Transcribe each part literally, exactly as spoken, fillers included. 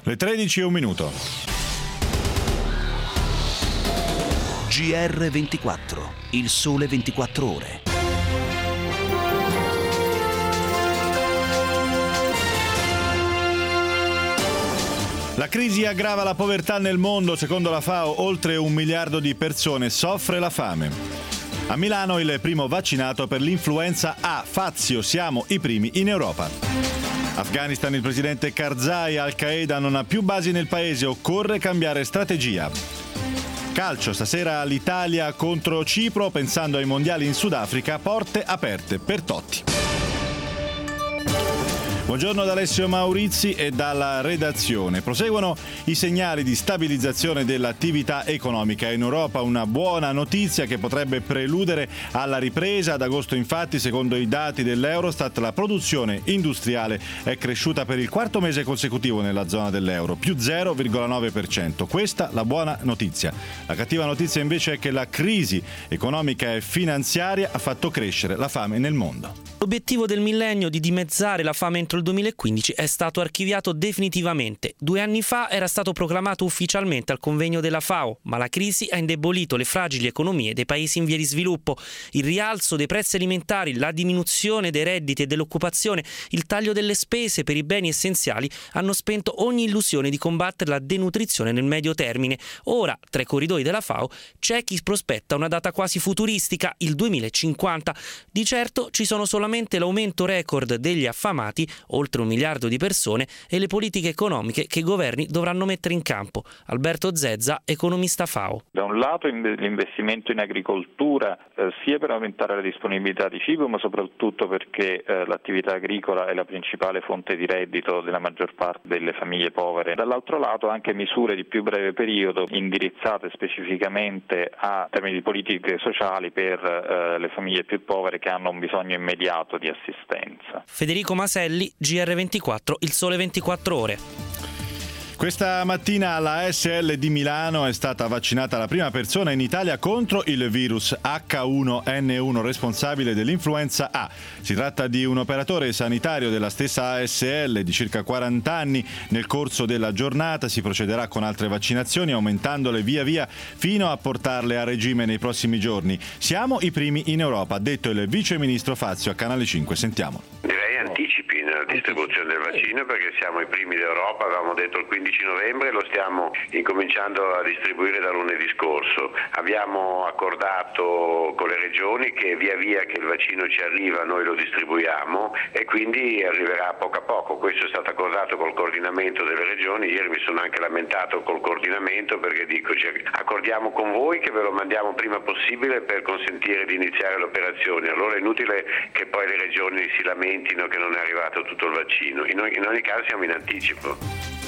Le tredici e un minuto. G R ventiquattro, il sole ventiquattro ore. La crisi aggrava la povertà nel mondo. Secondo la FAO, oltre un miliardo di persone soffre la fame. A Milano il primo vaccinato per l'influenza A. Fazio, siamo i primi in Europa. Afghanistan, il presidente Karzai, Al-Qaeda non ha più basi nel paese, occorre cambiare strategia. Calcio, stasera l'Italia contro Cipro, pensando ai mondiali in Sudafrica, porte aperte per Totti. Buongiorno da Alessio Maurizi e dalla redazione. Proseguono i segnali di stabilizzazione dell'attività economica in Europa, una buona notizia che potrebbe preludere alla ripresa. Ad agosto, infatti, secondo i dati dell'Eurostat, la produzione industriale è cresciuta per il quarto mese consecutivo nella zona dell'euro, più zero virgola nove per cento. Questa la buona notizia. La cattiva notizia invece è che la crisi economica e finanziaria ha fatto crescere la fame nel mondo. L'obiettivo del millennio di dimezzare la fame entro il duemilaquindici è stato archiviato definitivamente. Due anni fa era stato proclamato ufficialmente al convegno della FAO, ma la crisi ha indebolito le fragili economie dei paesi in via di sviluppo. Il rialzo dei prezzi alimentari, la diminuzione dei redditi e dell'occupazione, il taglio delle spese per i beni essenziali hanno spento ogni illusione di combattere la denutrizione nel medio termine. Ora, tra i corridoi della FAO, c'è chi prospetta una data quasi futuristica, il duemilacinquanta. Di certo ci sono solamente l'aumento record degli affamati, oltre un miliardo di persone, e le politiche economiche che i governi dovranno mettere in campo. Alberto Zezza, economista FAO. Da un lato l'investimento in agricoltura, eh, sia per aumentare la disponibilità di cibo, ma soprattutto perché eh, l'attività agricola è la principale fonte di reddito della maggior parte delle famiglie povere. Dall'altro lato anche misure di più breve periodo indirizzate specificamente a termini di politiche sociali per eh, le famiglie più povere che hanno un bisogno immediato di assistenza. Federico Maselli, G R ventiquattro, il sole ventiquattro ore. Questa mattina alla A S L di Milano è stata vaccinata la prima persona in Italia contro il virus H uno N uno responsabile dell'influenza A. Si tratta di un operatore sanitario della stessa A S L di circa quaranta anni. Nel corso della giornata si procederà con altre vaccinazioni, aumentandole via via fino a portarle a regime nei prossimi giorni. Siamo i primi in Europa, ha detto il vice ministro Fazio a Canale cinque. Sentiamo. Direi anticipi nella distribuzione del vaccino, perché siamo i primi d'Europa, avevamo detto il quindici novembre, lo stiamo incominciando a distribuire da lunedì scorso. Abbiamo accordato con le regioni che via via che il vaccino ci arriva noi lo distribuiamo e quindi arriverà poco a poco. Questo è stato accordato col coordinamento delle regioni. Ieri mi sono anche lamentato col coordinamento perché dico cioè, accordiamo con voi che ve lo mandiamo prima possibile per consentire di iniziare le operazioni. Allora è inutile che poi le regioni si lamentino che non è arrivato tutto il vaccino. In ogni, in ogni caso siamo in anticipo.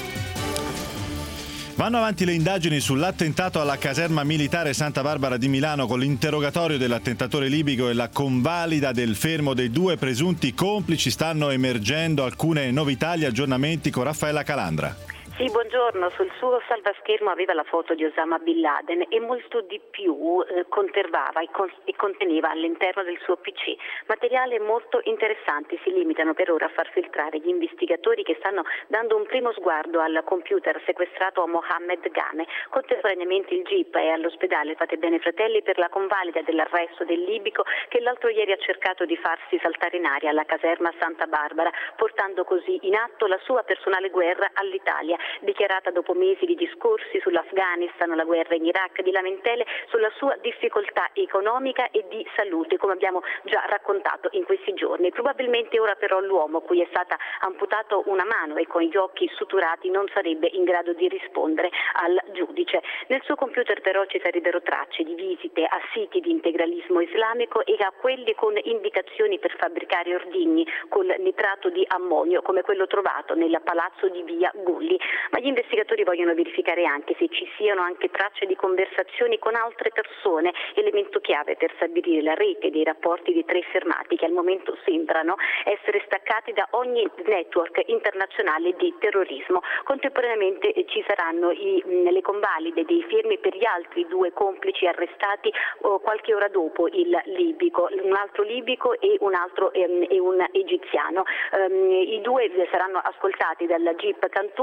Vanno avanti le indagini sull'attentato alla caserma militare Santa Barbara di Milano con l'interrogatorio dell'attentatore libico e la convalida del fermo dei due presunti complici. Stanno emergendo alcune novità, gli aggiornamenti con Raffaella Calandra. Sì, buongiorno. Sul suo salvaschermo aveva la foto di Osama Bin Laden e molto di più eh, conservava e, con- e conteneva all'interno del suo P C. Materiale molto interessante. Si limitano per ora a far filtrare gli investigatori che stanno dando un primo sguardo al computer sequestrato a Mohammed Ghane. Contemporaneamente il G I P è all'ospedale Fate Bene Fratelli per la convalida dell'arresto del libico che l'altro ieri ha cercato di farsi saltare in aria alla caserma Santa Barbara, portando così in atto la sua personale guerra all'Italia. Dichiarata dopo mesi di discorsi sull'Afghanistan, la guerra in Iraq, di lamentele sulla sua difficoltà economica e di salute, come abbiamo già raccontato in questi giorni. Probabilmente ora però l'uomo cui è stata amputato una mano e con gli occhi suturati non sarebbe in grado di rispondere al giudice. Nel suo computer però ci sarebbero tracce di visite a siti di integralismo islamico e a quelli con indicazioni per fabbricare ordigni col nitrato di ammonio, come quello trovato nel palazzo di via Gulli. Ma gli investigatori vogliono verificare anche se ci siano anche tracce di conversazioni con altre persone, elemento chiave per stabilire la rete dei rapporti dei tre fermati che al momento sembrano essere staccati da ogni network internazionale di terrorismo. Contemporaneamente ci saranno i, le convalide dei fermi per gli altri due complici arrestati oh, qualche ora dopo il libico, un altro libico e un altro ehm, e un egiziano. Um, I due saranno ascoltati dalla G I P Cantù, ma per loro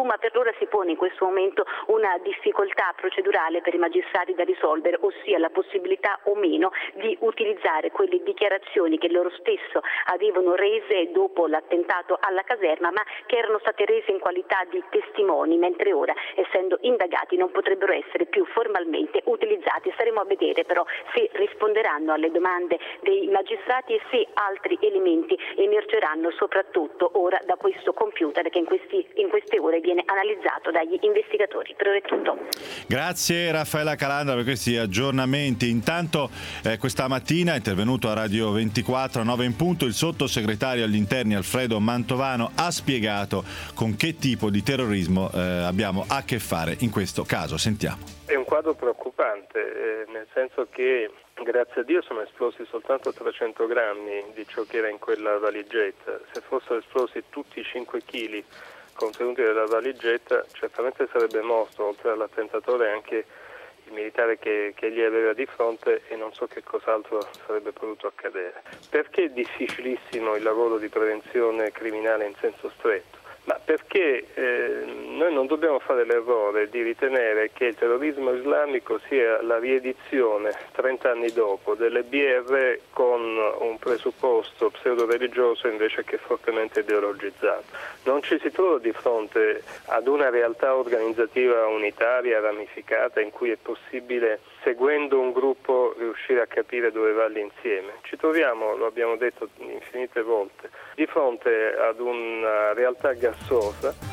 Ancora si pone in questo momento una difficoltà procedurale per i magistrati da risolvere, ossia la possibilità o meno di utilizzare quelle dichiarazioni che loro stesso avevano rese dopo l'attentato alla caserma, ma che erano state rese in qualità di testimoni, mentre ora, essendo indagati, non potrebbero essere più formalmente utilizzati. Staremo a vedere però se risponderanno alle domande dei magistrati e se altri elementi emergeranno, soprattutto ora da questo computer che in, questi, in queste ore viene analizzato dagli investigatori. Per ora è tutto. Grazie Raffaella Calandra per questi aggiornamenti. Intanto eh, questa mattina è intervenuto a Radio ventiquattro a nove in punto il sottosegretario agli interni Alfredo Mantovano, ha spiegato con che tipo di terrorismo eh, abbiamo a che fare in questo caso. Sentiamo. È un quadro preoccupante, eh, nel senso che grazie a Dio sono esplosi soltanto trecento grammi di ciò che era in quella valigetta. Se fossero esplosi tutti i cinque chili contenuti nella valigetta, certamente sarebbe morto, oltre all'attentatore, anche il militare che, che gli aveva di fronte, e non so che cos'altro sarebbe potuto accadere. Perché è difficilissimo il lavoro di prevenzione criminale in senso stretto? Ma perché eh, noi non dobbiamo fare l'errore di ritenere che il terrorismo islamico sia la riedizione, trenta anni dopo, delle B R con un presupposto pseudo-religioso invece che fortemente ideologizzato. Non ci si trova di fronte ad una realtà organizzativa unitaria, ramificata, in cui è possibile, seguendo un gruppo, riuscire a capire dove va l'insieme. Ci troviamo, lo abbiamo detto infinite volte, di fronte ad una realtà gassosa.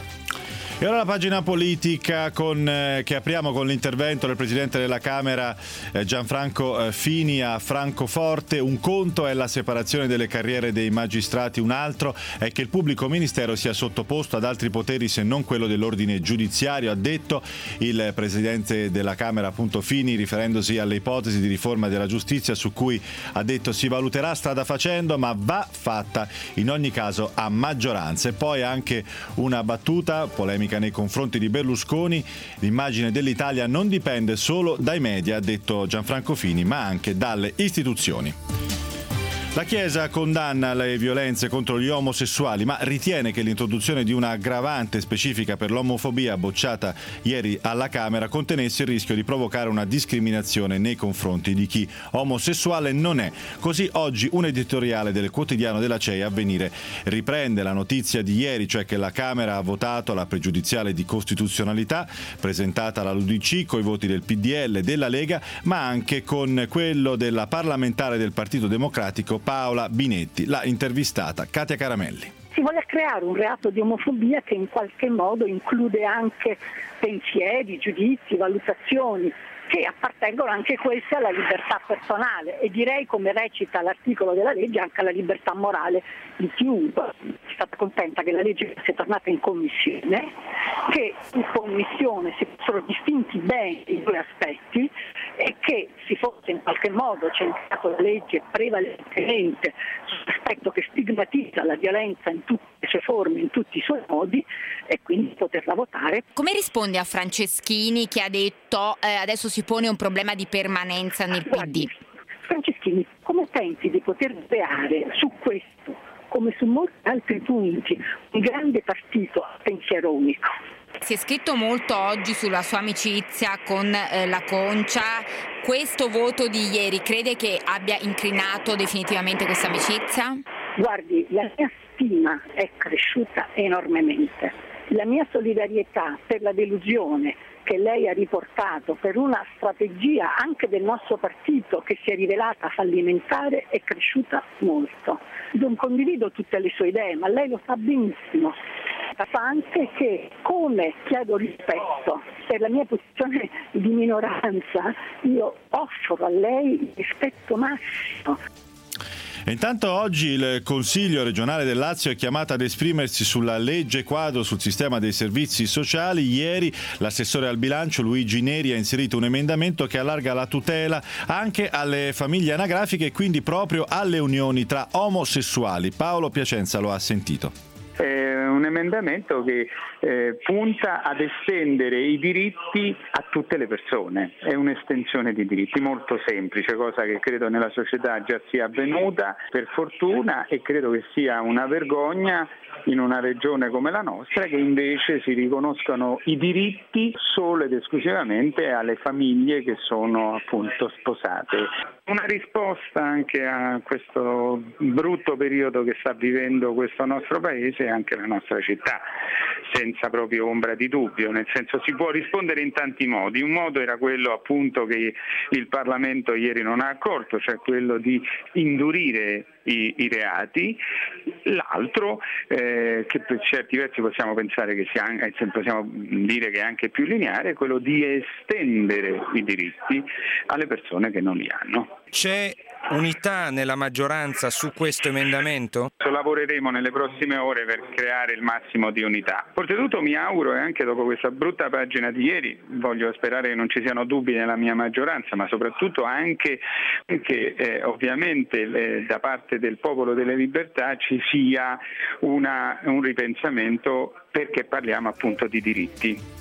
E ora la pagina politica con, eh, che apriamo con l'intervento del Presidente della Camera eh, Gianfranco eh, Fini a Francoforte. Un conto è la separazione delle carriere dei magistrati, un altro è che il pubblico ministero sia sottoposto ad altri poteri se non quello dell'ordine giudiziario, ha detto il Presidente della Camera appunto Fini, riferendosi alle ipotesi di riforma della giustizia su cui ha detto si valuterà strada facendo, ma va fatta in ogni caso a maggioranza. E poi anche una battuta polemica nei confronti di Berlusconi: l'immagine dell'Italia non dipende solo dai media, ha detto Gianfranco Fini, ma anche dalle istituzioni. La Chiesa condanna le violenze contro gli omosessuali, ma ritiene che l'introduzione di una aggravante specifica per l'omofobia bocciata ieri alla Camera contenesse il rischio di provocare una discriminazione nei confronti di chi omosessuale non è. Così oggi un editoriale del quotidiano della C E I, Avvenire, riprende la notizia di ieri, cioè che la Camera ha votato la pregiudiziale di costituzionalità presentata dall'U D C con i voti del P D L, della Lega, ma anche con quello della parlamentare del Partito Democratico Paola Binetti. L'ha intervistata Katia Caramelli. Si vuole creare un reato di omofobia che in qualche modo include anche pensieri, giudizi, valutazioni che appartengono anche queste alla libertà personale e direi, come recita l'articolo della legge, anche alla libertà morale di chiunque. Sono stata contenta che la legge sia tornata in commissione, che in commissione si fossero distinti bene i due aspetti e che si fosse in qualche modo centrato la legge prevalentemente sull'aspetto che stigmatizza la violenza in tutte le sue forme, in tutti i suoi modi, e quindi poterla votare. Come risponde a Franceschini che ha detto eh, adesso si pone un problema di permanenza nel P D? Franceschini, come pensi di poter creare su questo, come su molti altri punti, un grande partito a pensiero unico? Si è scritto molto oggi sulla sua amicizia con eh, la Concia. Questo voto di ieri crede che abbia incrinato definitivamente questa amicizia? Guardi, la mia stima è cresciuta enormemente. La mia solidarietà per la delusione che lei ha riportato per una strategia anche del nostro partito che si è rivelata fallimentare è cresciuta molto. Non condivido tutte le sue idee, ma lei lo sa benissimo. Sa anche che, come chiedo rispetto per la mia posizione di minoranza, io offro a lei il rispetto massimo. E intanto oggi il Consiglio regionale del Lazio è chiamato ad esprimersi sulla legge quadro sul sistema dei servizi sociali. Ieri l'assessore al bilancio Luigi Neri ha inserito un emendamento che allarga la tutela anche alle famiglie anagrafiche e quindi proprio alle unioni tra omosessuali. Paolo Piacenza lo ha sentito. È un emendamento che eh, punta ad estendere i diritti a tutte le persone, è un'estensione di diritti molto semplice, cosa che credo nella società già sia avvenuta per fortuna, e credo che sia una vergogna in una regione come la nostra che invece si riconoscono i diritti solo ed esclusivamente alle famiglie che sono appunto sposate. Una risposta anche a questo brutto periodo che sta vivendo questo nostro paese e anche la nostra città, senza proprio ombra di dubbio, nel senso si può rispondere in tanti modi. Un modo era quello appunto che il Parlamento ieri non ha accolto, cioè quello di indurire i, i reati, l'altro eh, che per certi versi possiamo pensare che sia, possiamo dire che è anche più lineare, è quello di estendere i diritti alle persone che non li hanno. C'è unità nella maggioranza su questo emendamento? Lavoreremo nelle prossime ore per creare il massimo di unità. Oltretutto mi auguro, e anche dopo questa brutta pagina di ieri, voglio sperare che non ci siano dubbi nella mia maggioranza, ma soprattutto anche che eh, ovviamente eh, da parte del Popolo delle Libertà ci sia una, un ripensamento, perché parliamo appunto di diritti.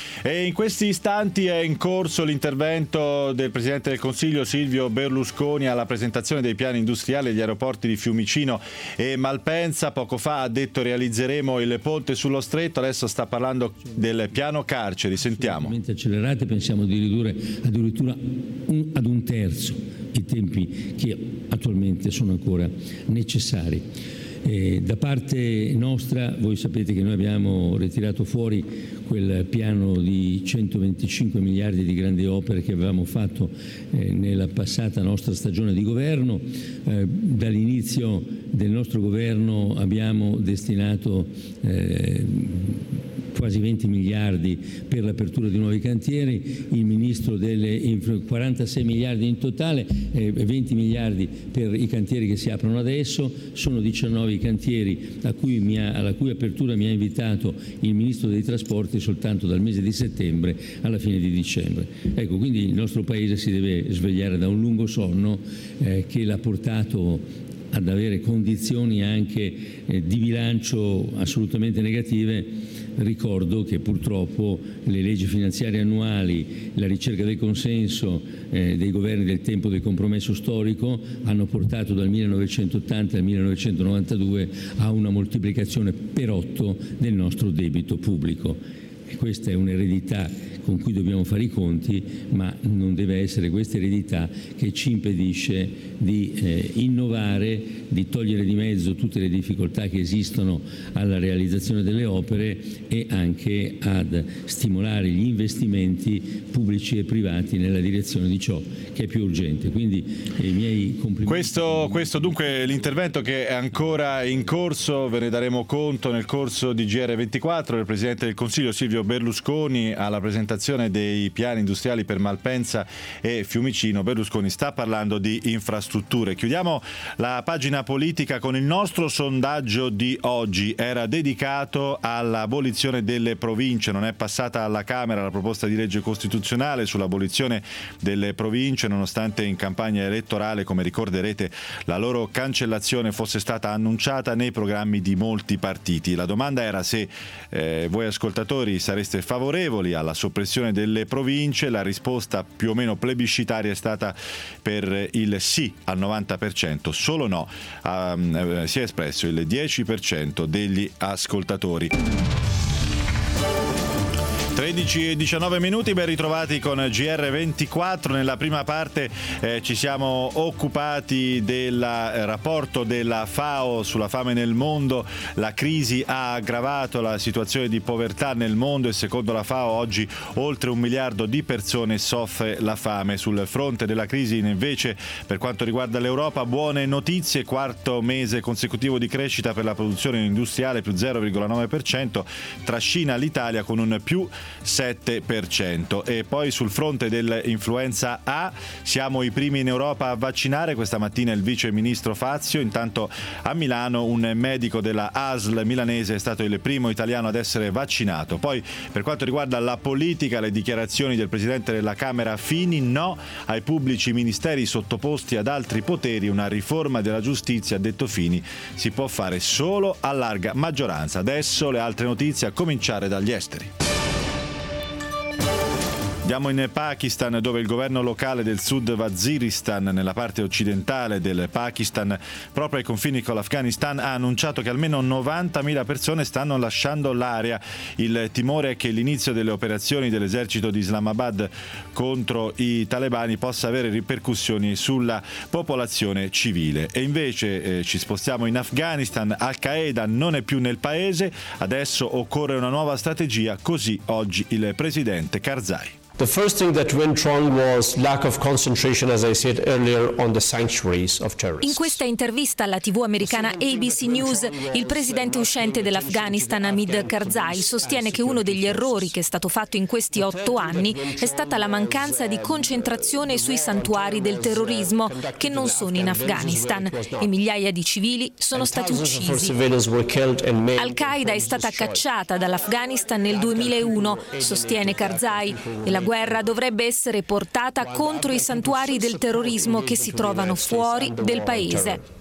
E in questi istanti è in corso l'intervento del Presidente del Consiglio Silvio Berlusconi alla presentazione dei piani industriali degli aeroporti di Fiumicino e Malpensa. Poco fa ha detto realizzeremo il ponte sullo stretto, adesso sta parlando del piano carceri, sentiamo. Accelerate, pensiamo di ridurre addirittura un, ad un terzo i tempi che attualmente sono ancora necessari. Eh, da parte nostra, voi sapete che noi abbiamo ritirato fuori quel piano di centoventicinque miliardi di grandi opere che avevamo fatto eh, nella passata nostra stagione di governo. Eh, dall'inizio del nostro governo abbiamo destinato eh, quasi venti miliardi per l'apertura di nuovi cantieri, il ministro delle quarantasei miliardi in totale, eh, venti miliardi per i cantieri che si aprono adesso, sono diciannove i cantieri a cui mi ha, alla cui apertura mi ha invitato il ministro dei trasporti soltanto dal mese di settembre alla fine di dicembre. Ecco, quindi il nostro Paese si deve svegliare da un lungo sonno eh, che l'ha portato ad avere condizioni anche eh, di bilancio assolutamente negative. Ricordo che purtroppo le leggi finanziarie annuali, la ricerca del consenso eh, dei governi del tempo del compromesso storico hanno portato dal millenovecentottanta al millenovecentonovantadue a una moltiplicazione per otto del nostro debito pubblico. E questa è un'eredità con cui dobbiamo fare i conti, ma non deve essere questa eredità che ci impedisce di eh, innovare, di togliere di mezzo tutte le difficoltà che esistono alla realizzazione delle opere e anche ad stimolare gli investimenti pubblici e privati nella direzione di ciò che è più urgente. Quindi eh, i miei complimenti. Questo, questo dunque l'intervento che è ancora in corso, ve ne daremo conto nel corso di G R ventiquattro. Il Presidente del Consiglio Silvio Berlusconi alla presentazione dei piani industriali per Malpensa e Fiumicino. Berlusconi sta parlando di infrastrutture. Chiudiamo la pagina politica con il nostro sondaggio di oggi. Era dedicato all'abolizione delle province. Non è passata alla Camera la proposta di legge costituzionale sull'abolizione delle province, nonostante in campagna elettorale, come ricorderete, la loro cancellazione fosse stata annunciata nei programmi di molti partiti. La domanda era se eh, voi ascoltatori sareste favorevoli alla soppressione delle province. La risposta più o meno plebiscitaria è stata per il sì al novanta per cento, solo no um, si è espresso il dieci per cento degli ascoltatori. tredici e diciannove minuti, ben ritrovati con G R ventiquattro. Nella prima parte eh, ci siamo occupati del eh, rapporto della FAO sulla fame nel mondo. La crisi ha aggravato la situazione di povertà nel mondo e secondo la FAO oggi oltre un miliardo di persone soffre la fame. Sul fronte della crisi invece, per quanto riguarda l'Europa, buone notizie: quarto mese consecutivo di crescita per la produzione industriale, più zero virgola nove per cento, trascina l'Italia con un più sette per cento. E poi sul fronte dell'influenza A siamo i primi in Europa a vaccinare. Questa mattina il vice ministro Fazio. Intanto a Milano un medico della A S L milanese è stato il primo italiano ad essere vaccinato. Poi per quanto riguarda la politica, le dichiarazioni del presidente della Camera Fini: no ai pubblici ministeri sottoposti ad altri poteri, una riforma della giustizia, ha detto Fini, si può fare solo a larga maggioranza. Adesso le altre notizie, a cominciare dagli esteri. Andiamo in Pakistan, dove il governo locale del Sud Waziristan, nella parte occidentale del Pakistan, proprio ai confini con l'Afghanistan, ha annunciato che almeno novantamila persone stanno lasciando l'area. Il timore è che l'inizio delle operazioni dell'esercito di Islamabad contro i talebani possa avere ripercussioni sulla popolazione civile. E invece eh, ci spostiamo in Afghanistan. Al-Qaeda non è più nel paese, adesso occorre una nuova strategia, così oggi il presidente Karzai. The first thing that went wrong was lack of concentration, as I said earlier, on the sanctuaries of terrorists. In questa intervista alla tivù americana A B C News, il presidente uscente dell'Afghanistan, Hamid Karzai, sostiene che uno degli errori che è stato fatto in questi otto anni è stata la mancanza di concentrazione sui santuari del terrorismo, che non sono in Afghanistan, e migliaia di civili sono stati uccisi. Al-Qaeda è stata cacciata dall'Afghanistan nel duemilauno, sostiene Karzai, e la guerra dovrebbe essere portata contro i santuari del terrorismo che si trovano fuori del paese.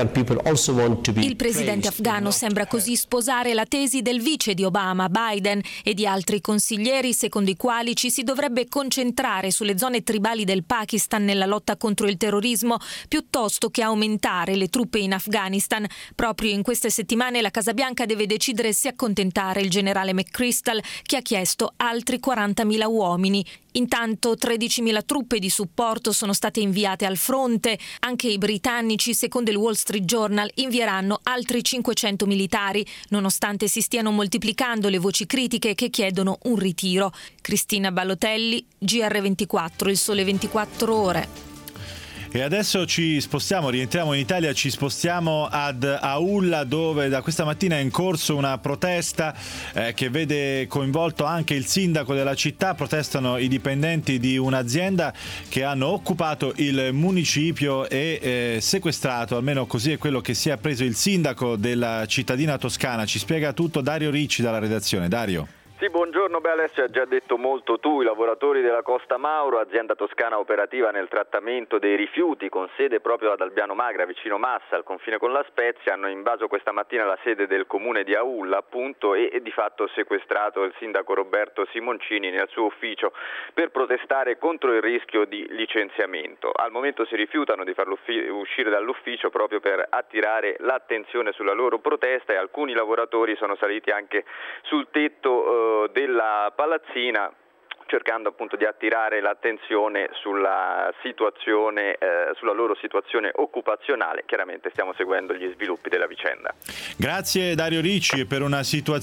Il presidente afghano sembra così sposare la tesi del vice di Obama, Biden, e di altri consiglieri, secondo i quali ci si dovrebbe concentrare sulle zone tribali del Pakistan nella lotta contro il terrorismo, piuttosto che aumentare le truppe in Afghanistan. Proprio in queste settimane la Casa Bianca deve decidere se accontentare il generale McChrystal, che ha chiesto altri quarantamila uomini. Intanto tredicimila truppe di supporto sono state inviate al fronte. Anche i britannici, secondo il Wall Street Journal, invieranno altri cinquecento militari, nonostante si stiano moltiplicando le voci critiche che chiedono un ritiro. Cristina Ballotelli, G R ventiquattro, il Sole ventiquattro Ore. E adesso ci spostiamo, rientriamo in Italia, ci spostiamo ad Aulla, dove da questa mattina è in corso una protesta eh, che vede coinvolto anche il sindaco della città. Protestano i dipendenti di un'azienda che hanno occupato il municipio e eh, sequestrato, almeno così è quello che si è appreso il sindaco della cittadina toscana. Ci spiega tutto Dario Ricci dalla redazione. Dario. Sì, buongiorno. Beh, Alessio, hai già detto molto tu. I lavoratori della Costa Mauro, azienda toscana operativa nel trattamento dei rifiuti, con sede proprio ad Albiano Magra, vicino Massa, al confine con la Spezia, hanno invaso questa mattina la sede del comune di Aulla, appunto, e, e di fatto sequestrato il sindaco Roberto Simoncini nel suo ufficio per protestare contro il rischio di licenziamento. Al momento si rifiutano di farlo uscire dall'ufficio proprio per attirare l'attenzione sulla loro protesta, e alcuni lavoratori sono saliti anche sul tetto eh, della palazzina, cercando appunto di attirare l'attenzione sulla situazione, eh, sulla loro situazione occupazionale. Chiaramente stiamo seguendo gli sviluppi della vicenda. Grazie Dario Ricci. Per una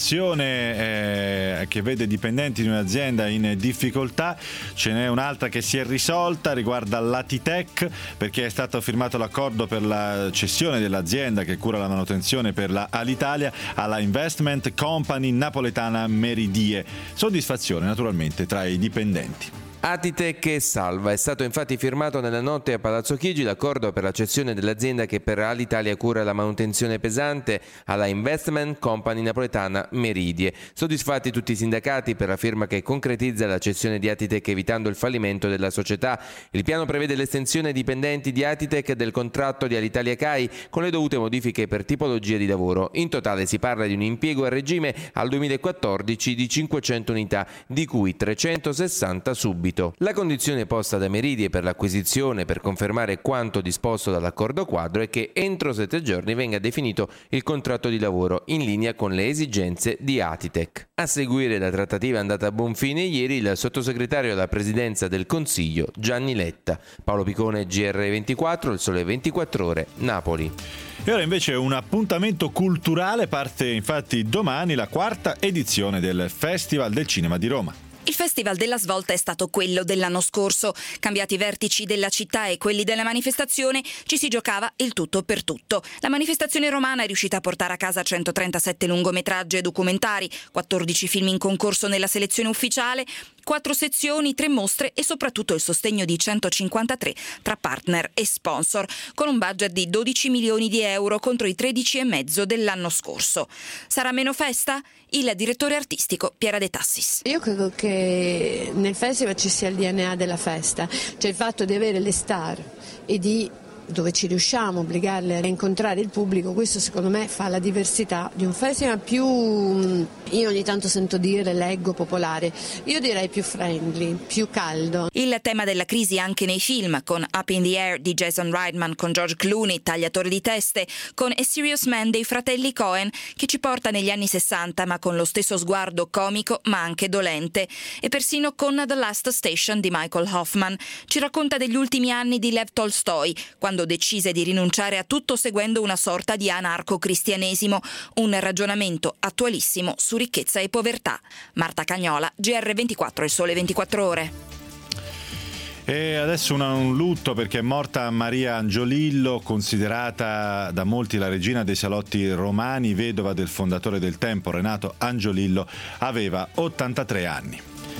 situazione eh, che vede dipendenti di un'azienda in difficoltà, ce n'è un'altra che si è risolta, riguarda l'Atitec, perché è stato firmato l'accordo per la cessione dell'azienda che cura la manutenzione per la Alitalia alla Investment Company napoletana Meridie. Soddisfazione naturalmente tra i dipendenti. Atitec e Salva. È stato infatti firmato nella notte a Palazzo Chigi l'accordo per la cessione dell'azienda che per Alitalia cura la manutenzione pesante alla Investment Company napoletana Meridie. Soddisfatti tutti i sindacati per la firma che concretizza la cessione di Atitec, evitando il fallimento della società. Il piano prevede l'estensione ai dipendenti di Atitec del contratto di Alitalia CAI con le dovute modifiche per tipologia di lavoro. In totale si parla di un impiego a regime al duemilaquattordici di cinquecento unità, di cui trecentosessanta subito. La condizione posta da Meridie per l'acquisizione, per confermare quanto disposto dall'accordo quadro, è che entro sette giorni venga definito il contratto di lavoro in linea con le esigenze di Atitec. A seguire la trattativa è andata a buon fine ieri il sottosegretario alla presidenza del Consiglio Gianni Letta. Paolo Picone, G R ventiquattro, il Sole ventiquattro Ore, Napoli. E ora invece un appuntamento culturale. Parte infatti domani la quarta edizione del Festival del Cinema di Roma. Il Festival della Svolta è stato quello dell'anno scorso. Cambiati i vertici della città e quelli della manifestazione, ci si giocava il tutto per tutto. La manifestazione romana è riuscita a portare a casa centotrentasette lungometraggi e documentari, quattordici film in concorso nella selezione ufficiale, quattro sezioni, tre mostre e soprattutto il sostegno di centocinquantatré tra partner e sponsor, con un budget di dodici milioni di euro contro i tredici e mezzo dell'anno scorso. Sarà meno festa? Il direttore artistico Piera De Tassis. Io credo che nel festival ci sia il D N A della festa, cioè il fatto di avere le star e di dove ci riusciamo a obbligarle a incontrare il pubblico, questo secondo me fa la diversità di un festival più, io ogni tanto sento dire, leggo, popolare, io direi più friendly, più caldo. Il tema della crisi anche nei film, con Up in the Air di Jason Reitman con George Clooney, tagliatore di teste, con A Serious Man dei fratelli Coen, che ci porta negli anni sessanta ma con lo stesso sguardo comico ma anche dolente, e persino con The Last Station di Michael Hoffman. Ci racconta degli ultimi anni di Lev Tolstoi, quando decise di rinunciare a tutto seguendo una sorta di anarco-cristianesimo, un ragionamento attualissimo su ricchezza e povertà. Marta Cagnola, G R ventiquattro, Il Sole ventiquattro Ore. E adesso una, un lutto perché è morta Maria Angiolillo, considerata da molti la regina dei salotti romani, vedova del fondatore del Tempo, Renato Angiolillo, aveva ottantatré anni.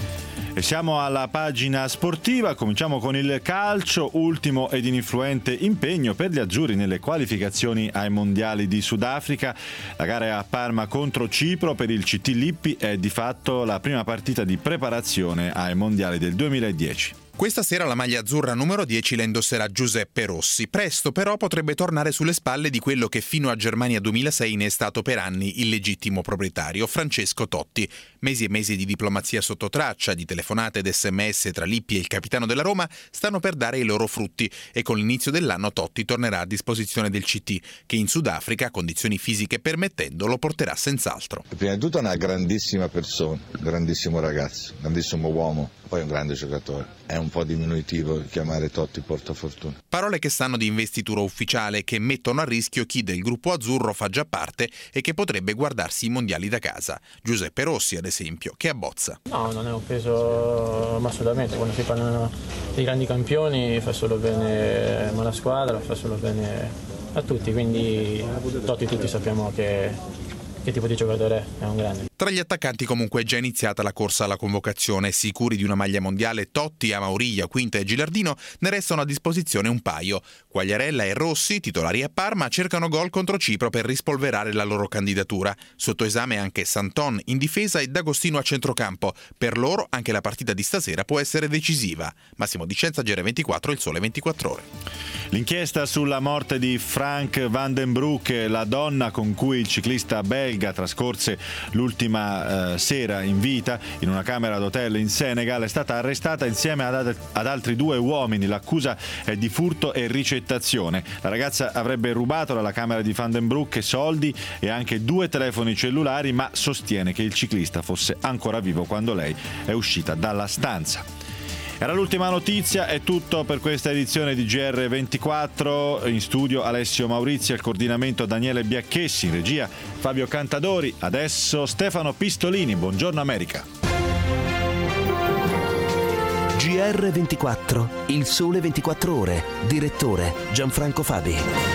E siamo alla pagina sportiva, cominciamo con il calcio, ultimo ed ininfluente impegno per gli azzurri nelle qualificazioni ai mondiali di Sudafrica. La gara è a Parma contro Cipro per il C T Lippi, è di fatto la prima partita di preparazione ai mondiali del duemiladieci. Questa sera la maglia azzurra numero dieci la indosserà Giuseppe Rossi. Presto però potrebbe tornare sulle spalle di quello che fino a Germania duemilasei ne è stato per anni il legittimo proprietario, Francesco Totti. Mesi e mesi di diplomazia sotto traccia, di telefonate ed sms tra Lippi e il capitano della Roma stanno per dare i loro frutti e con l'inizio dell'anno Totti tornerà a disposizione del C T, che in Sudafrica, condizioni fisiche permettendo, lo porterà senz'altro. Prima di tutto è una grandissima persona, un grandissimo ragazzo, un grandissimo uomo, poi un grande giocatore. È un po' diminutivo chiamare Totti portafortuna. Parole che sanno di investitura ufficiale, che mettono a rischio chi del gruppo azzurro fa già parte e che potrebbe guardarsi i mondiali da casa. Giuseppe Rossi, ad esempio, che abbozza. No, non è un peso, ma assolutamente. Quando si parlano di grandi campioni fa solo bene alla squadra, fa solo bene a tutti, quindi Totti tutti sappiamo che che tipo di giocatore è, un grande. Tra gli attaccanti comunque è già iniziata la corsa alla convocazione. Sicuri di una maglia mondiale, Totti, Amauriglia, Quinta e Gilardino ne restano a disposizione un paio. Quagliarella e Rossi, titolari a Parma, cercano gol contro Cipro per rispolverare la loro candidatura. Sotto esame anche Santon in difesa e D'Agostino a centrocampo. Per loro anche la partita di stasera può essere decisiva. Massimo Dicenza, G R ventiquattro, Il Sole ventiquattro Ore. L'inchiesta sulla morte di Frank Van den Broek, la donna con cui il ciclista belga trascorse l'ultima eh, sera in vita in una camera d'hotel in Senegal, è stata arrestata insieme ad, ad altri due uomini. L'accusa è di furto e ricettazione. La ragazza avrebbe rubato dalla camera di Van den Broek soldi e anche due telefoni cellulari, ma sostiene che il ciclista fosse ancora vivo quando lei è uscita dalla stanza. Era l'ultima notizia, è tutto per questa edizione di G R ventiquattro. In studio Alessio Maurizio, al coordinamento Daniele Biacchessi, in regia Fabio Cantadori, adesso Stefano Pistolini. Buongiorno America. G R ventiquattro, Il Sole ventiquattro Ore, direttore Gianfranco Fabi.